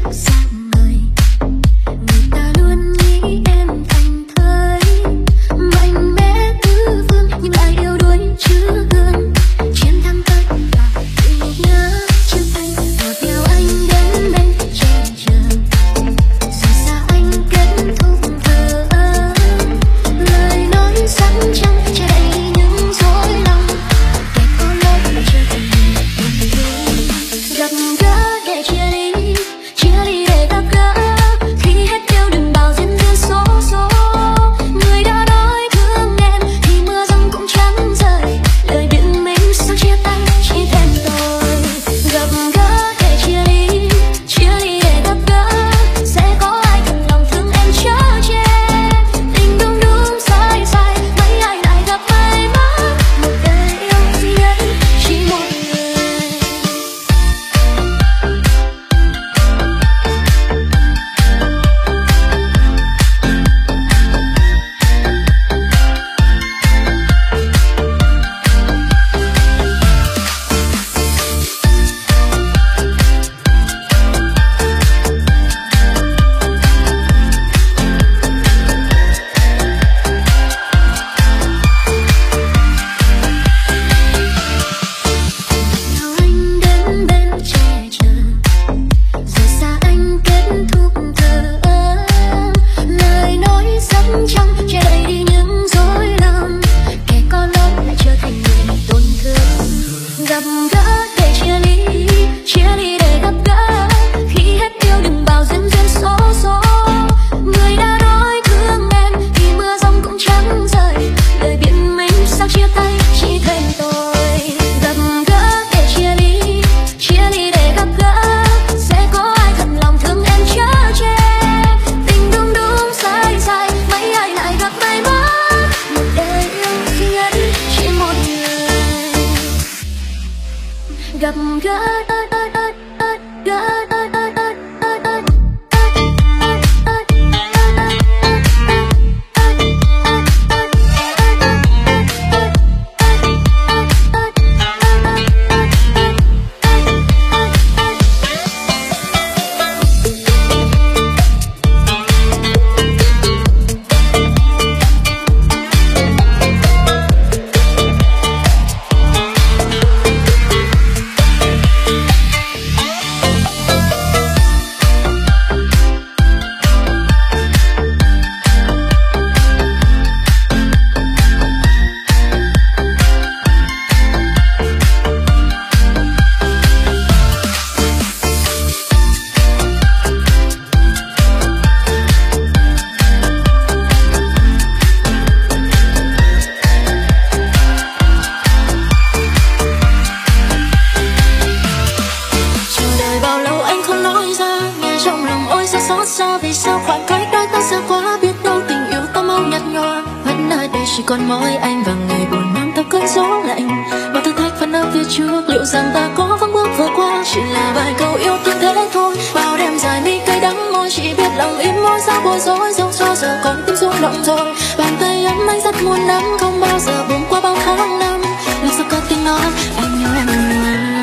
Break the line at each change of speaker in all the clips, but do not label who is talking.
chỉ còn mỗi anh và ngày buồn mang theo cơn gió lạnh. Và thử thách vẫn ở phía trước, liệu rằng ta có vững bước vượt qua? Chỉ là vài câu yêu thương thế thôi. Bao đêm dài mi cay đắng môi, chỉ biết lòng im môi sao bối rối. Dẫu cho giờ còn tim rung động rồi, bàn tay ấm anh rất muốn nắm, không bao giờ buông qua bao tháng năm. Lúc giờ có tiếng nói anh yêu em mà.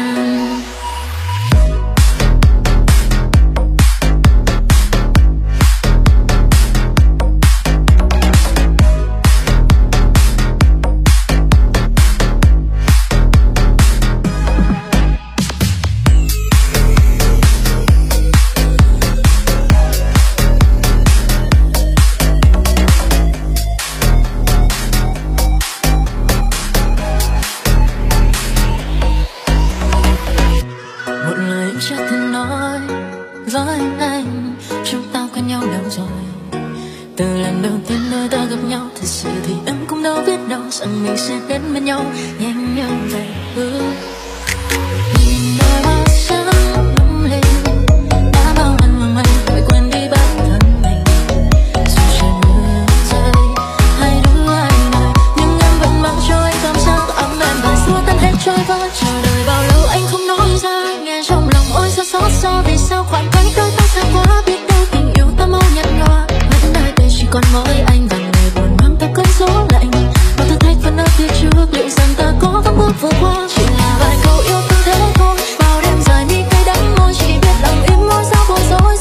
Rằng mình sẽ đến bên nhau nhanh nhanh vậy. Nhìn đôi mắt sáng lung linh đã bao lần mong anh phải quên đi bản thân mình. Dù trời mưa rơi hai đứa anh ơi, nhưng em vẫn mang cho anh cảm giác ấm em và xua tan hết trôi qua. Chờ đợi bao lâu anh không nói ra, nghe trong lòng ôi sao xót xa. Vì sao khoảng cách đôi ta xa quá, biết đâu tình yêu ta mau nhạt nhòa. Vẫn nơi đây chỉ còn mỗi anh và ngày buồn mang theo cơn gió lạnh. Vẫn ở phía trước, liệu rằng ta có vững bước vượt qua? Chỉ là vài câu yêu thương thế thôi. Bao đêm dài mi cay đắng môi, chỉ biết lòng im môi sao bối rối.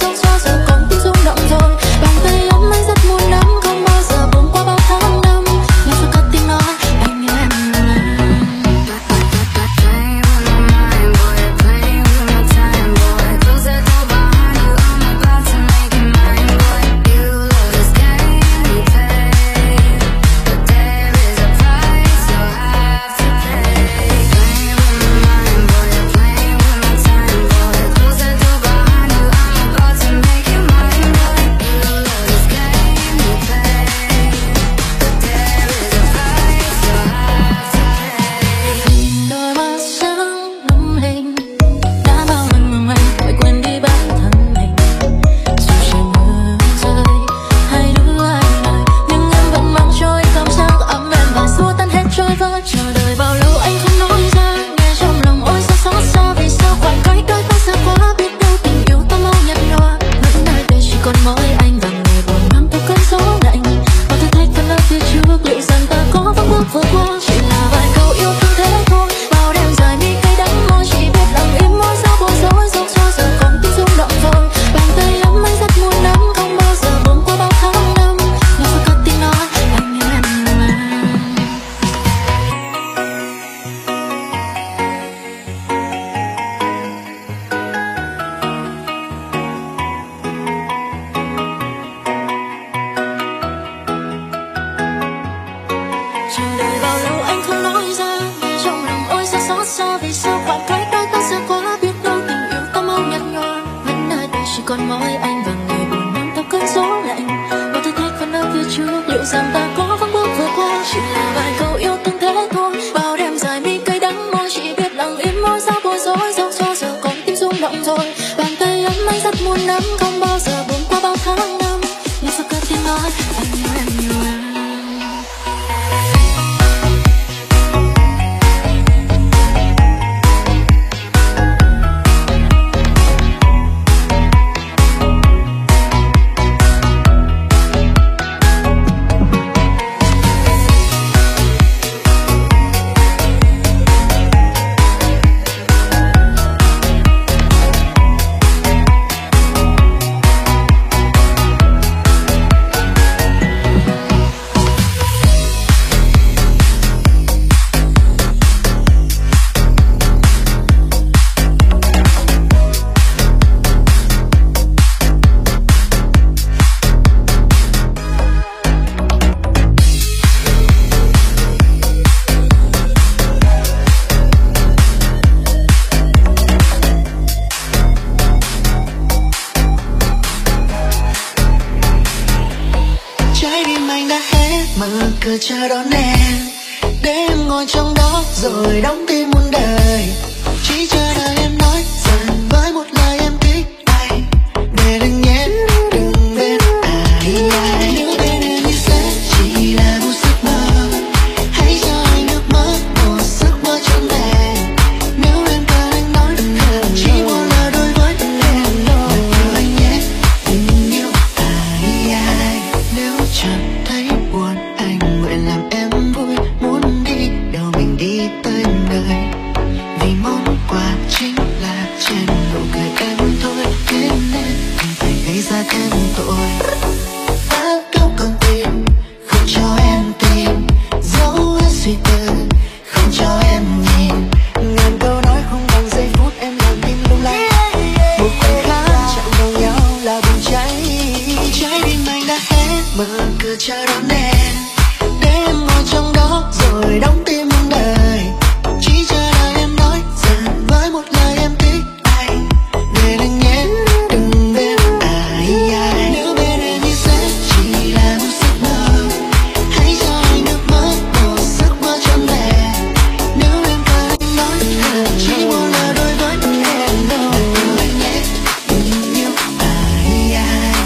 sao vì sao khoảng cách đó ta xa quá, biết đâu tình yêu ta mau nhạt nhòa. Vẫn nơi đây chỉ còn mỗi anh và người buồn nắm theo cơn gió lạnh. Và thử thách vẫn ở phía trước, liệu rằng ta có vững bước vượt qua. Chỉ là vài câu yêu thương thế thôi, bao đêm dài mi cay đắng môi, chỉ biết lặng im môi sao bối rối. Dẫu cho giờ con tim rung động rồi, bàn tay ấm anh rất muốn nắm, không bao giờ buồn qua bao tháng năm. Nhưng sao cất tiếng nói anh yêu em nhiều lắm.
Cửa chờ đón em để em ngồi trong đó rồi đóng tim muôn đời, chỉ chờ đợi em nói rằng với một lời em thích anh, để đừng nhé đừng bên ai. Nếu bên em thì sẽ chỉ là một giấc mơ, hãy cho anh nước mắt một giấc mơ trọn vẹn. Nếu em cần anh nói chỉ một lời đối với em, đừng yêu anh nhé đừng yêu ai. Nếu chẳng thấy buồn anh nguyện làm em vui, muốn đi đâu mình đi tới nơi, vì món quà chính là trên nụ cười em thôi. Thế nên không phải gây ra thêm tội, đã câu còn tìm không cho em tìm, dẫu hết suy tư không cho em nhìn. Ngàn câu nói không bằng giây phút em làm tim lung lay, một khoảnh khắc chạm vào nhau là bùng cháy. Trái tim anh đã hết mở cửa chờ đón em, để em ngồi trong đó rồi đóng tim muôn đời, chỉ chờ đợi em nói rằng với một lời em thích anh, để đừng nhé đừng bên ai. Nếu bên em thì sẽ chỉ là một giấc mơ, hãy cho anh nước mắt một giấc mơ trọn vẹn. Nếu em cần anh nói chỉ một lời đối với em, đừng yêu anh nhé đừng yêu ai.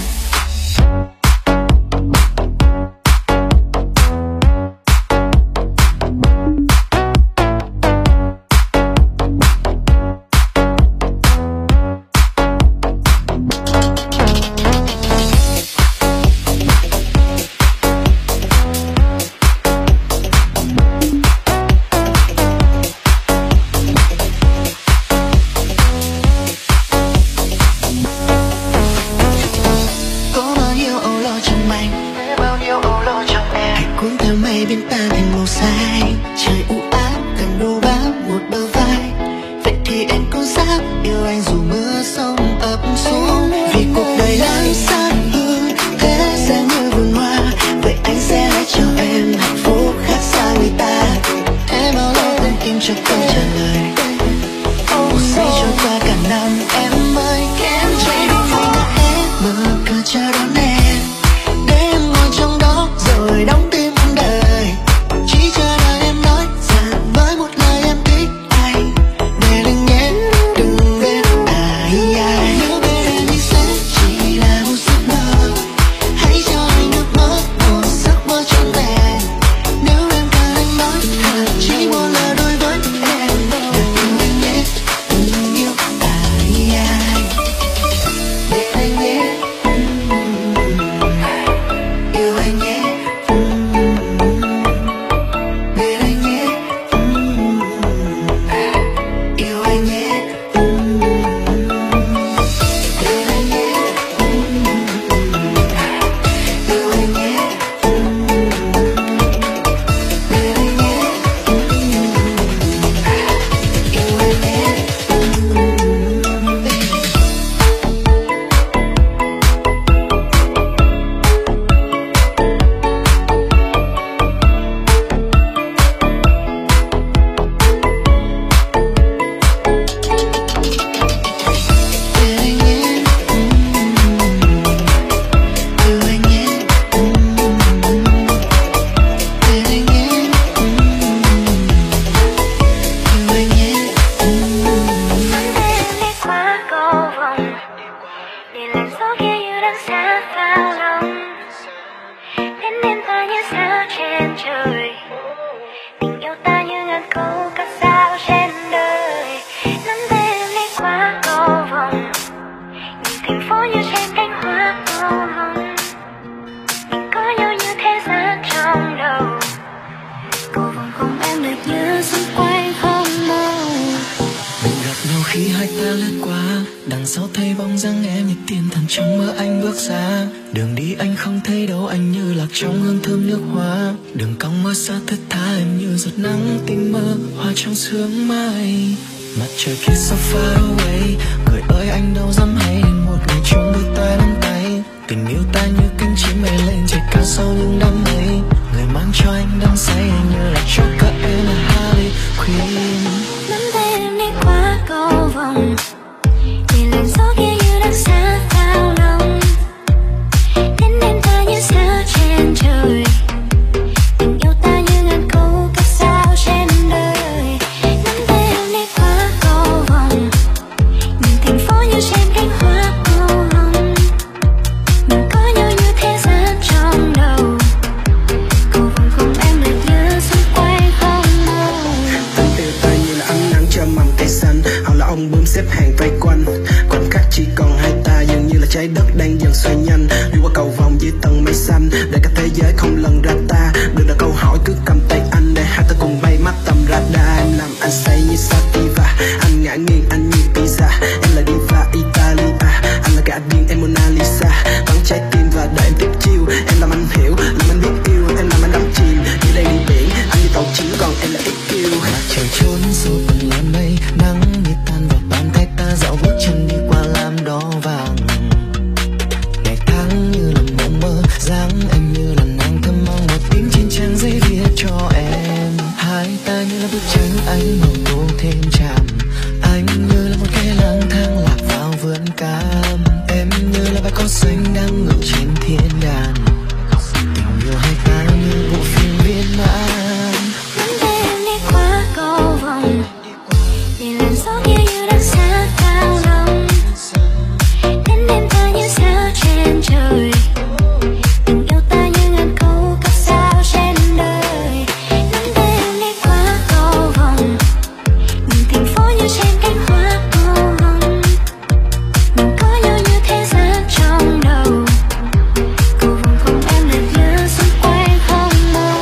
Có bao nhiêu âu lo trong anh, bao nhiêu âu lo trong em, hãy cuốn theo mây biến tan thành màu xanh. Trời u ám cần đổ bám một bờ vai, vậy thì em có dám yêu anh dù mưa sông ập xuống. Vì cuộc đời lắm xa hơn thế gian như vườn hoa, vậy anh sẽ hãy cho em hạnh phúc khác xa người ta. Thế bao lâu con tim cho câu trả lời, một giây trôi qua cả năm em mới kém. Trái tim anh đã hết mở cửa chờ đón em, để em ngồi trong đó rồi đóng tim muôn đời, chỉ chờ đợi em nói rằng với một lời em thích anh, để đừng nhé đừng bên ai. Nếu bên em thì sẽ chỉ là một giấc mơ, hãy cho anh nước mắt một giấc mơ trọn vẹn. Nếu em cần anh nói chỉ một lời đối với em, đừng khi hai ta lướt qua, đằng sau thấy bóng dáng em như tiên thần trong mơ anh bước ra. Đường đi anh không thấy đâu, anh như lạc trong hương thơm nước hoa. Đường cong mơ xa thướt tha em như giọt nắng tinh mơ hoa trong sương mai. Mặt trời kia so far away, người ơi anh đâu dám hay đến một ngày chung đôi ta nắm tay. Tình yêu ta như cánh chim bay lên trời cao sau những đám mây. Người mang cho anh đắm say như là Joker em là Harley Quinn.
Nắm tay em đi qua cầu vồng, vì làn gió kia như đang xa vào lòng. Đến đêm ta như sao trên trời, tình yêu ta như ngàn câu các sao trên đời. Nắm tay em đi qua cầu vồng, nhìn thành phố như trên cánh hoa màu hồng. Mình có nhau như thế gian trong đầu, cầu vồng không em lại nhớ xung quanh không đâu.
Tình yêu ta như là ánh nắng cho mầm cây xanh, họ là ông bướm xếp hàng vây quanh. Khoảnh khắc chỉ còn hai ta dường như là trái đất đang dần xoay nhanh. Đi qua cầu vồng dưới tầng mây xanh, để cả thế giới không lần ra ta. Đừng đặt câu hỏi cứ cầm tay anh để hai ta cùng bay mắt tầm radar. Em làm anh say như sativa, anh ngã nghiêng anh như pizza. Em là diva Italia, anh là cả điên em Mona Lisa. Bắn trái tim và đợi em tiếp chiêu. Em làm anh hiểu, làm anh biết yêu. Em làm anh đắm chìm như đây đi biển, anh như tàu chiến còn em là IQ.
Mặt trời trốn sâu từng làn mây, nắng như tan vào bàn tay ta dạo bước chân đi qua lam đỏ vàng. Ngày tháng như là mộng mơ, dáng anh như là nàng thơm mong một tiếng trên trang giấy viết cho em. Hai ta như là bức tranh anh màu tô thêm tràm, anh như là một kẻ lang thang lạc vào vườn cam. Em như là bãi cỏ xanh đang ngự trên thiên đàng. Tình yêu hai ta như bộ phim viên mãn.
Nắm tay em đi qua cầu vồng, vì làn gió kia như đang xa vào lòng. Đến đêm ta như sao trên trời, tình yêu ta như ngàn câu các sao trên đời. Nắm tay em đi qua cầu vồng, nhìn thành phố như trên cánh hoa màu hồng. Mình có nhau như thế gian trong đầu, cầu vồng không em lại nhớ xung quanh không đâu.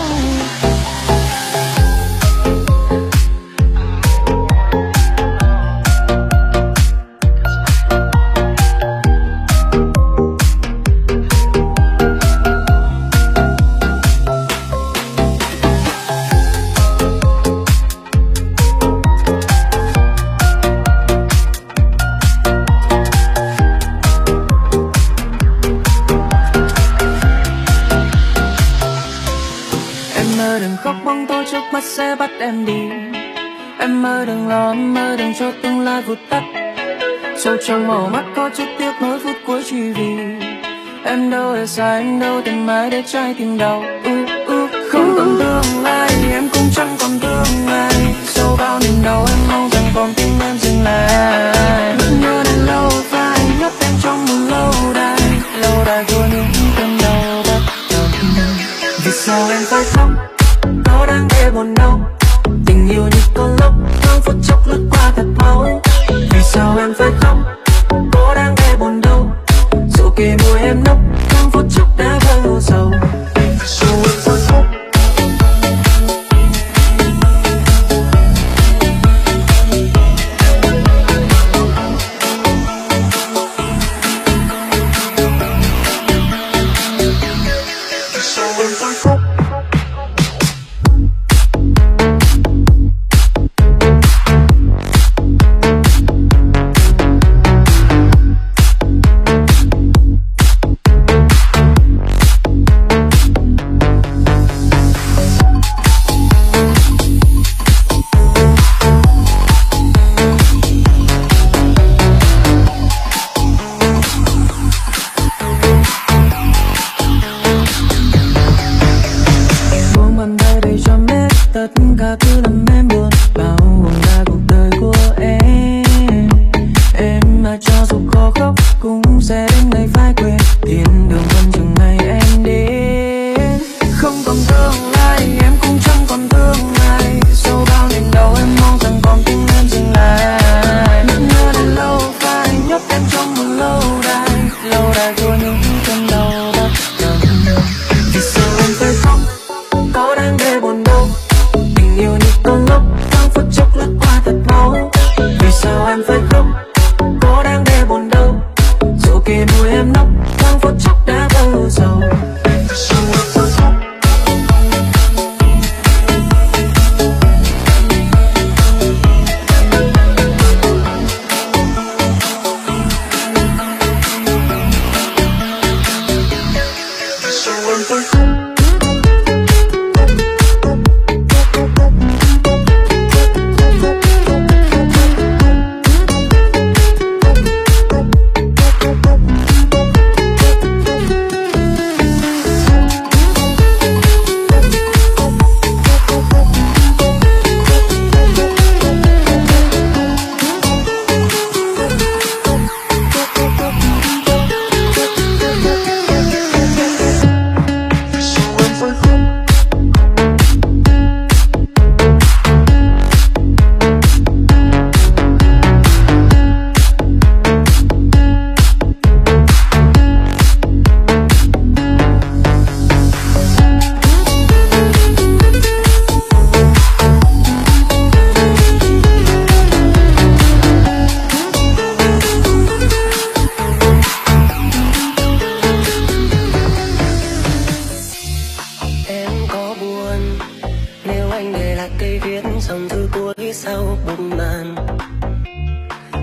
Em mơ đừng khóc bóng tối trước mắt sẽ bắt em đi. Em mơ đừng lo, em mơ đừng cho tương lai vụt tắt. Sâu trong màu mắt có chút tiếc nuối phút cuối chỉ vì em đâu hề sai, em đâu tìm ai để trái tim đau. Không còn tương lai, em cũng chẳng còn tương lai. Sau bao niềm đau em mong rằng con tim em dừng lại. Nhớ đến lâu phai, nhấp em trong một lâu đài của những cơn đau bắt đầu. Vì sao em phải khóc, có đáng để buồn đâu. Tình yêu như cơn lốc, thoáng phút chốc lướt qua thật mau. Vì sao em phải khóc, có đáng để buồn đâu. Dù kề môi em nốc, thoáng phút chốc đã vơi u sầu. Dù em phải khóc.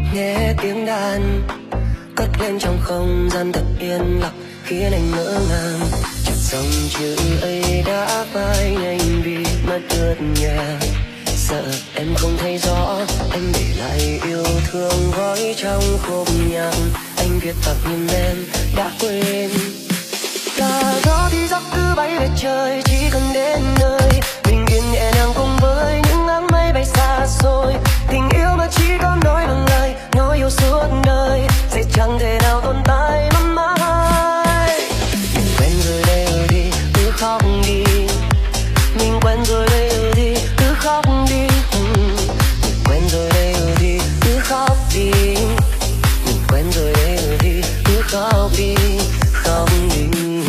nghe tiếng đàn cất lên trong không gian thật yên lặng, khiến anh ngỡ ngàng. Chợt dòng chữ ấy đã phai nhanh vì mất ướt nhẹ. Sợ em không thấy rõ, anh để lại yêu thương gói trong khúc nhạc. Anh viết tặng nhưng em đã quên. Là gió thì gió cứ bay về trời, chỉ cần đến nơi bình yên nhẹ nhàng cùng với những áng mây bay xa xôi. Tình yêu mà chỉ có nói bằng lời, nói yêu suốt đời sẽ chẳng thể nào tồn tại mãi mãi. Mình quen rồi đây ở đi, cứ khóc đi. Mình quen rồi đây ở đi, cứ khóc đi. Mình quen rồi đây ở đi, cứ khóc đi. Mình quen rồi đây ở đi, cứ khóc đi, khóc đi.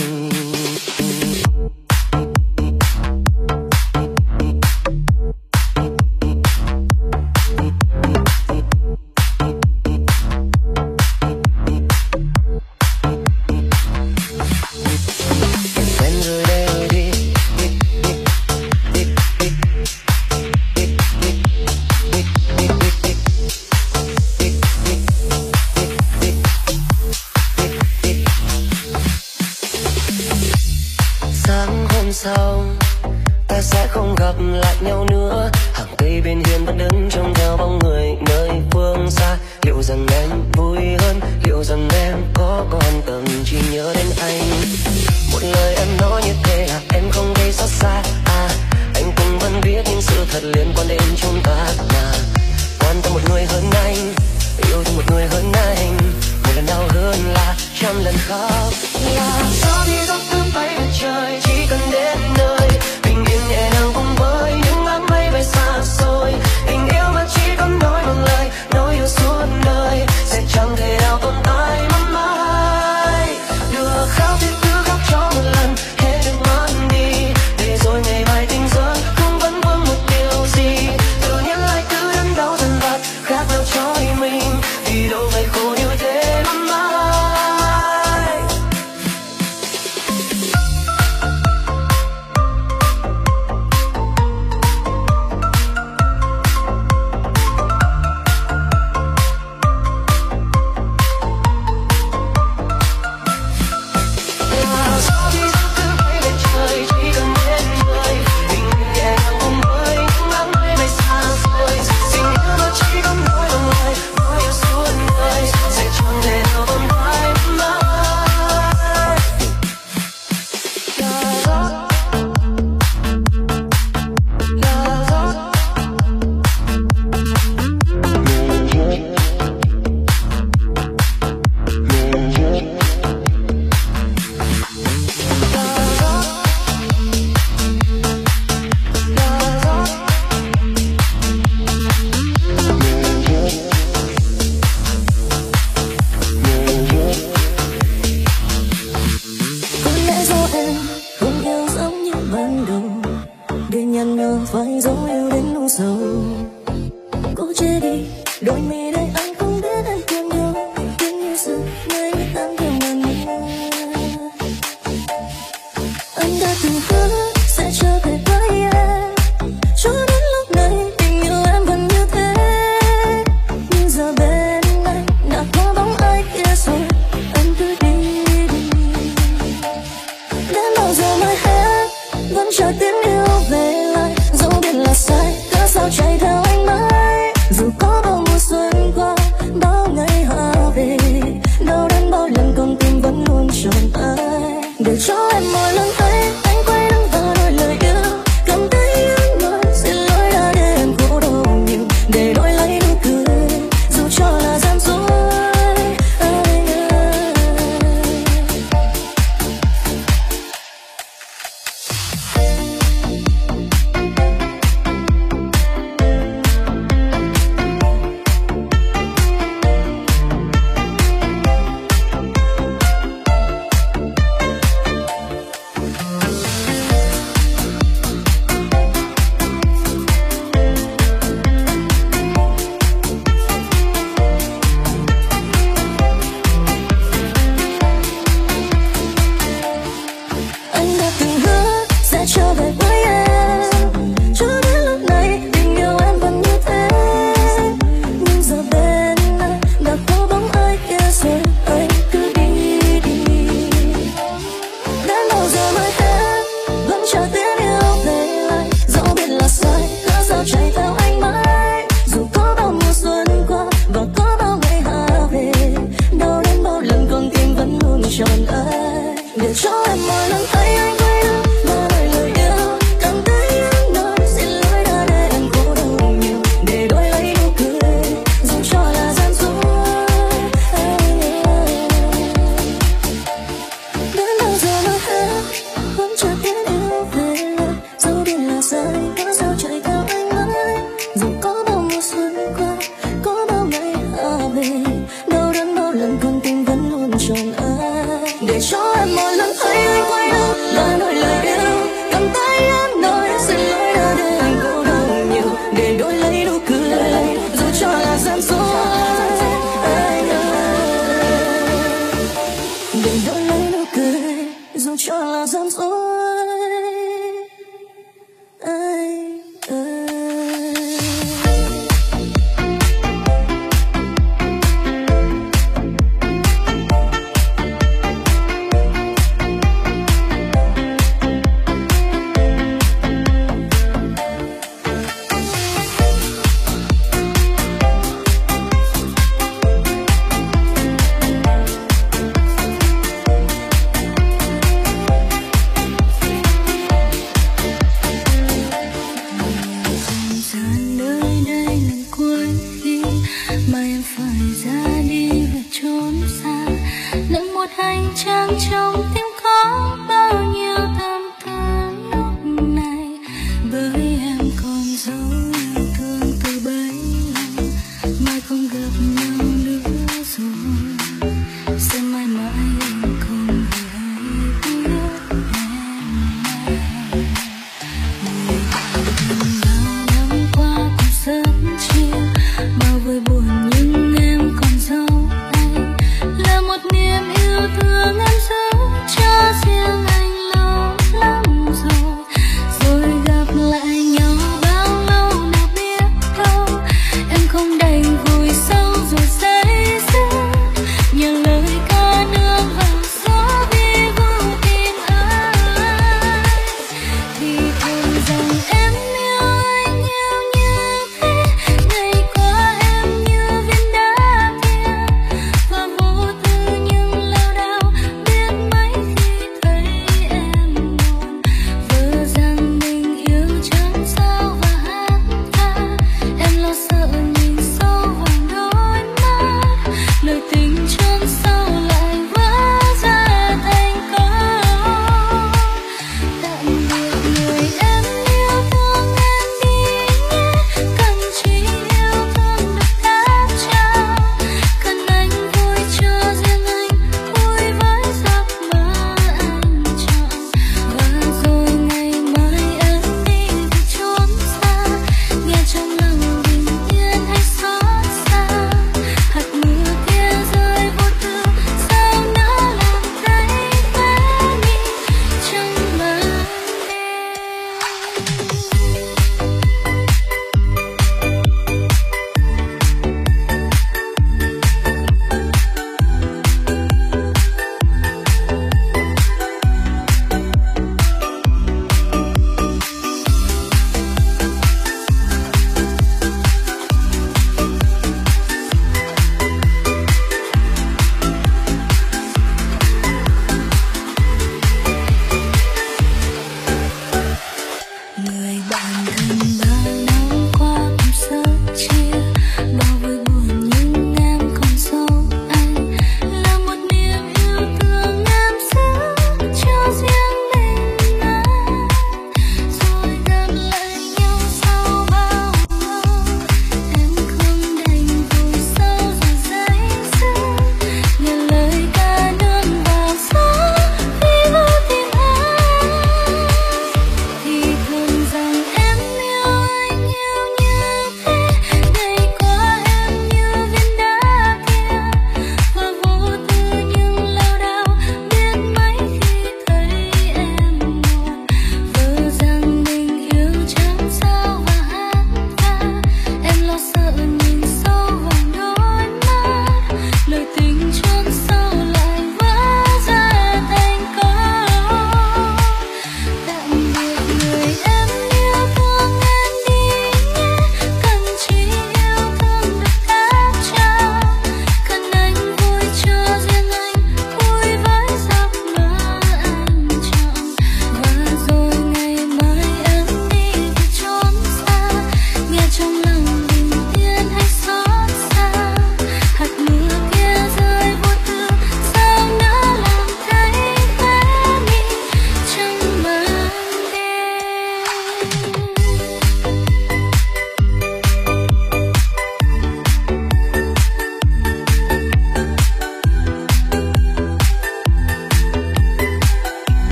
Sau ta sẽ không gặp lại nhau nữa. Hàng cây bên hiên vẫn đứng trông theo bóng người nơi phương xa. Liệu rằng em vui hơn, liệu rằng em có còn tâm chỉ nhớ đến anh. Một lời em nói như thế là em không gây xót xa. Anh cũng vẫn biết những sự thật liên quan đến chúng ta mà. Quan tâm một người hơn anh, yêu thương một người hơn anh, một lần đau hơn là trăm lần khóc. Là gió thì gió cứ bay về trời, chỉ cần đến nơi bình yên nhẹ nhàng cùng với những áng mây bay xa xôi. Tình yêu mà chỉ cần nói bằng lời, nói yêu suốt đời sẽ chẳng thể nào tồn tại mãi mãi. Được khóc thì cứ khóc cho một lần, hết được mất đi, để rồi ngày mai tình rơi không vẫn vương một điều gì. Tự nhiên lại cứ đớn đau dần vặt, khác nào cho mình, vì đâu phải khổ như thế mãi mãi.
phải dấu yêu đến nỗi sâu. Cô che đi đôi mi đây, anh không biết anh thương nhau nhưng như sự ngày tan theo ngàn năm. Anh đã từng hứa sẽ trở về với em, cho đến lúc này tình yêu em vẫn như thế. Nhưng giờ bên anh đã có bóng ai kia rồi, anh cứ đi đi. Đến bao giờ mới hết, vẫn chờ tiếng yêu về lại. Dẫu biết là sai, cớ sao chạy theo anh mãi. Dù có bao mùa xuân qua gian dối. Anh ơi, đừng đổi lấy nụ cười dù cho là gian dối. Anh ơi.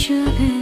chưa về.